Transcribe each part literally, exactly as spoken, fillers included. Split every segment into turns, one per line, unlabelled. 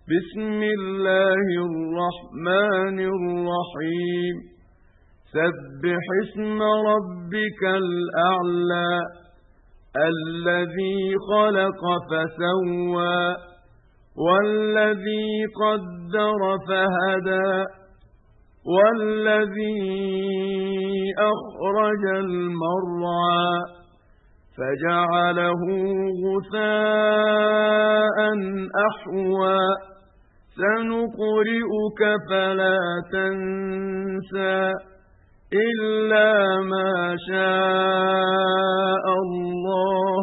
بسم الله الرحمن الرحيم سبح اسم ربك الأعلى الذي خلق فسوى والذي قدر فهدى والذي أخرج المرعى فجعله غثاء أحوى سنقرئك فلا تنسى إلا ما شاء الله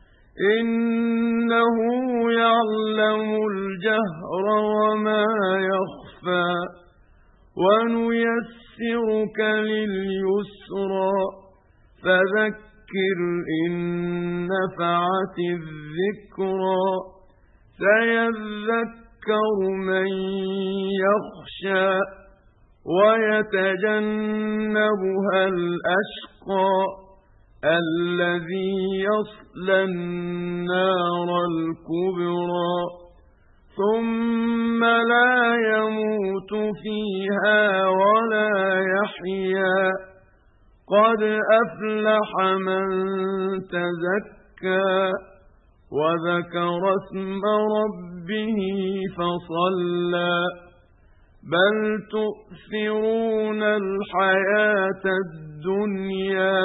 إنه يعلم الجهر وما يخفى ونيسرك لليسرى فذكر إن نفعت الذكرى سيذكر من يخشى ويتجنبها الأشقى الذي يصلى النار الكبرى ثم لا يموت فيها ولا يحيا قد أفلح من تزكى وذكر اسم ربه فصلى بل تؤثرون الحياة الدنيا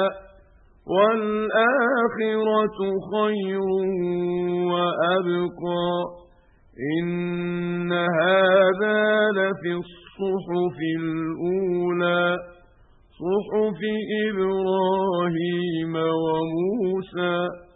والآخرة خير وأبقى إن هذا لفي الصحف الأولى صحف إبراهيم وموسى